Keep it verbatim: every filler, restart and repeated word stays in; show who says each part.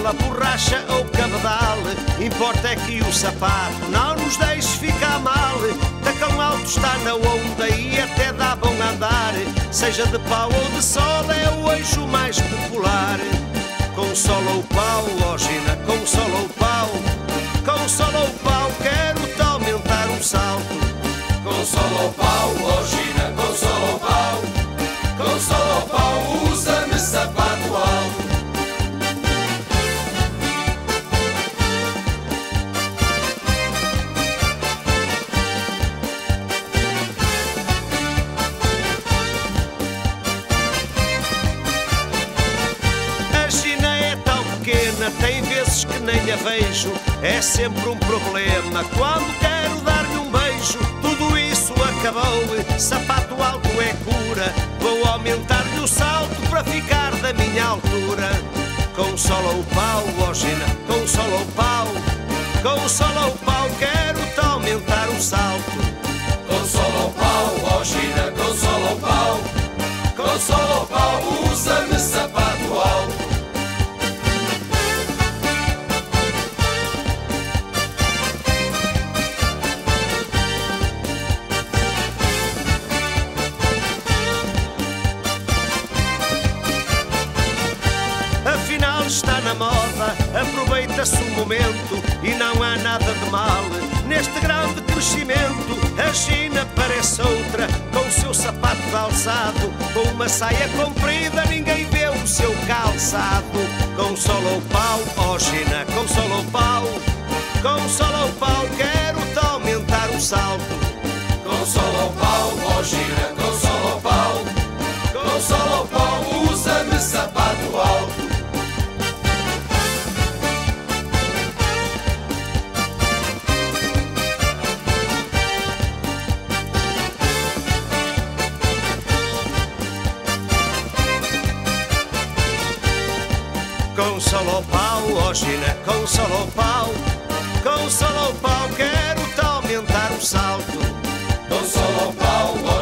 Speaker 1: vela, borracha ou cabedal. Importa é que o sapato não nos deixe ficar mal. Tacão alto está na onda e até dá bom andar. Seja de pau ou de sola, é o eixo mais popular. Com sola ou pau, ó Gina, com sola ou pau. Com sola ou pau, quero-te aumentar um salto.
Speaker 2: Com sola ou pau, ó Gina, com sola ou pau. Com sola ou pau, usa-me sapato alto.
Speaker 1: Tem vezes que nem a vejo, é sempre um problema quando quero dar-lhe um beijo. Tudo isso acabou, sapato alto é cura. Vou aumentar-lhe o salto para ficar da minha altura. Com sola ou pau, ó Gina, com sola ou pau. Com sola ou pau, quero-te aumentar o salto.
Speaker 2: Com sola ou pau, ó Gina, com sola ou pau. Com sola ou pau, usa-me sapato alto.
Speaker 1: Está na moda, aproveita-se o momento e não há nada de mal neste grande crescimento. A Gina parece outra, com o seu sapato calçado, com uma saia comprida, ninguém vê o seu calçado. Com sola ou pau, ó Gina, com sola ou pau. Com sola ou pau, quero-te aumentar o salto.
Speaker 2: Com sola ou pau, ó Gina, com sola ou pau. Com sola ou pau, usa-me sapato alto.
Speaker 1: Com sola ou pau, ó Gina, com sola ou pau. Com sola ou pau, quero-te aumentar o salto.
Speaker 2: Com sola ou pau, ó